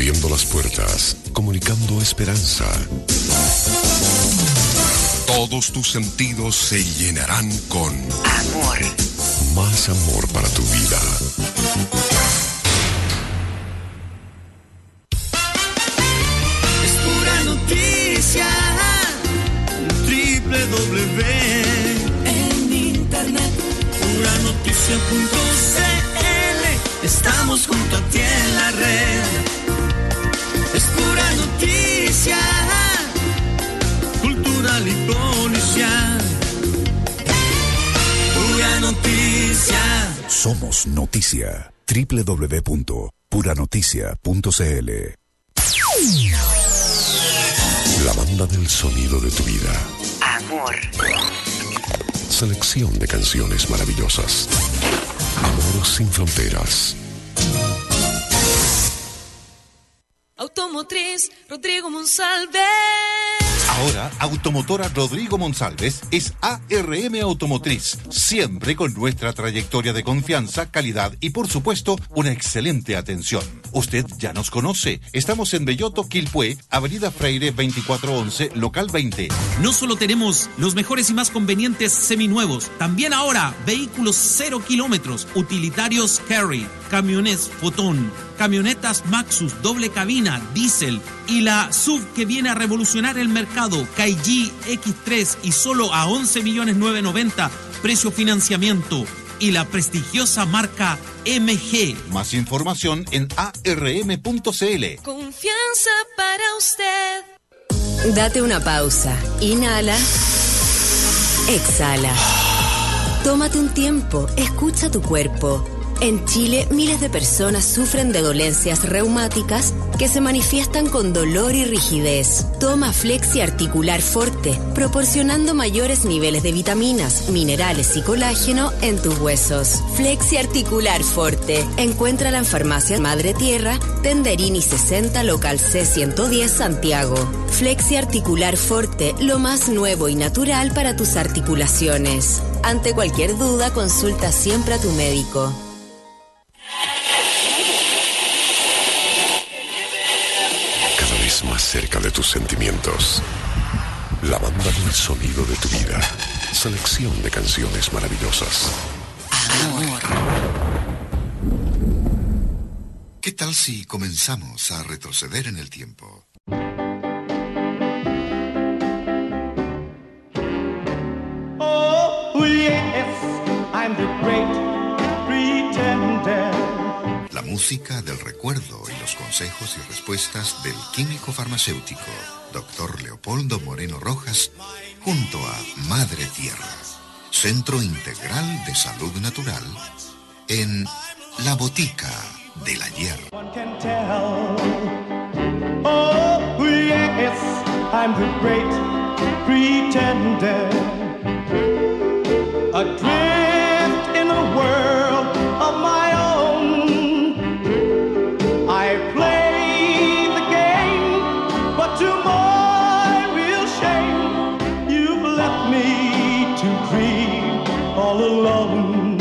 abriendo las puertas, comunicando esperanza. Todos tus sentidos se llenarán con amor. Más amor para tu vida. Es pura noticia. www en internet. Puranoticia.cl. Estamos junto a ti en la red. Es pura noticia. Cultural y policial. Pura noticia. Somos noticia. www.puranoticia.cl. La banda del sonido de tu vida. Amor. Selección de canciones maravillosas. Amor sin fronteras. Automotriz Rodrigo Monsalve. Ahora, Automotora Rodrigo Monsalves es ARM Automotriz, siempre con nuestra trayectoria de confianza, calidad y, por supuesto, una excelente atención. Usted ya nos conoce. Estamos en Belloto, Quilpué, Avenida Freire 2411, local 20. No solo tenemos los mejores y más convenientes seminuevos, también ahora vehículos 0 kilómetros, utilitarios Carry, camiones Fotón, camionetas Maxus, doble cabina, diésel y la SUV que viene a revolucionar el mercado, Kaiji X3 y solo a 11.990.000 precio financiamiento, y la prestigiosa marca MG. Más información en arm.cl. Confianza para usted. Date una pausa. Inhala. Exhala. Tómate un tiempo. Escucha tu cuerpo. En Chile, miles de personas sufren de dolencias reumáticas que se manifiestan con dolor y rigidez. Toma Flexi Articular Forte, proporcionando mayores niveles de vitaminas, minerales y colágeno en tus huesos. Flexi Articular Forte. Encuéntrala en Farmacia Madre Tierra, Tenderini 60, local C110, Santiago. Flexi Articular Forte, lo más nuevo y natural para tus articulaciones. Ante cualquier duda, consulta siempre a tu médico. Más cerca de tus sentimientos. La banda del sonido de tu vida. Selección de canciones maravillosas. Amor. ¿Qué tal si comenzamos a retroceder en el tiempo? Oh, yes, I'm the great pretender. La música del recuerdo y los consejos y respuestas del químico farmacéutico Dr. Leopoldo Moreno Rojas junto a Madre Tierra, Centro Integral de Salud Natural, en La Botica del Ayer. Oh, yes, I'm the great pretender. Adrift in a world of my own. I play the game, but to my real shame, you've left me to dream all alone.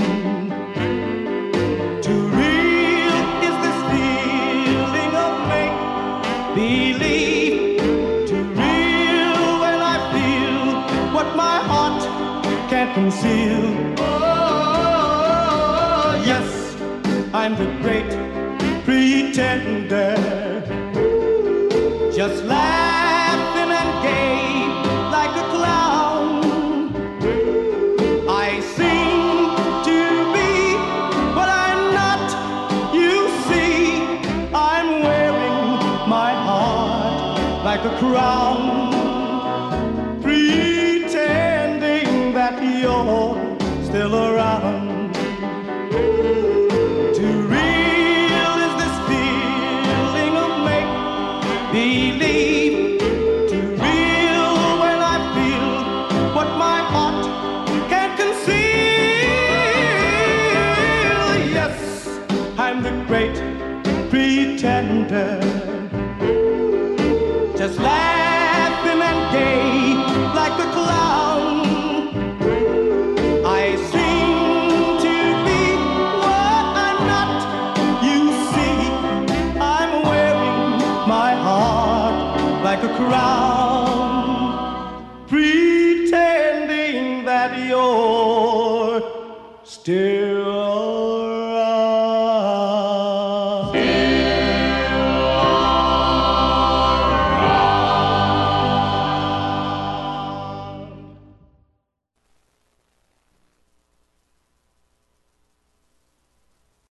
Too real is this feeling of make-believe. Too real when I feel what my heart can't conceal. Oh, yes, I'm the great pretender, just laughing and gay like a clown. I seem to be what I'm not. You see, I'm wearing my heart like a crown, pretending that you're still around. Believe, too real when I feel what my heart can't conceal. Yes, I'm the great pretender, just laughing and gay like a clown. I seem to be what I'm not. You see, I'm wearing crowd.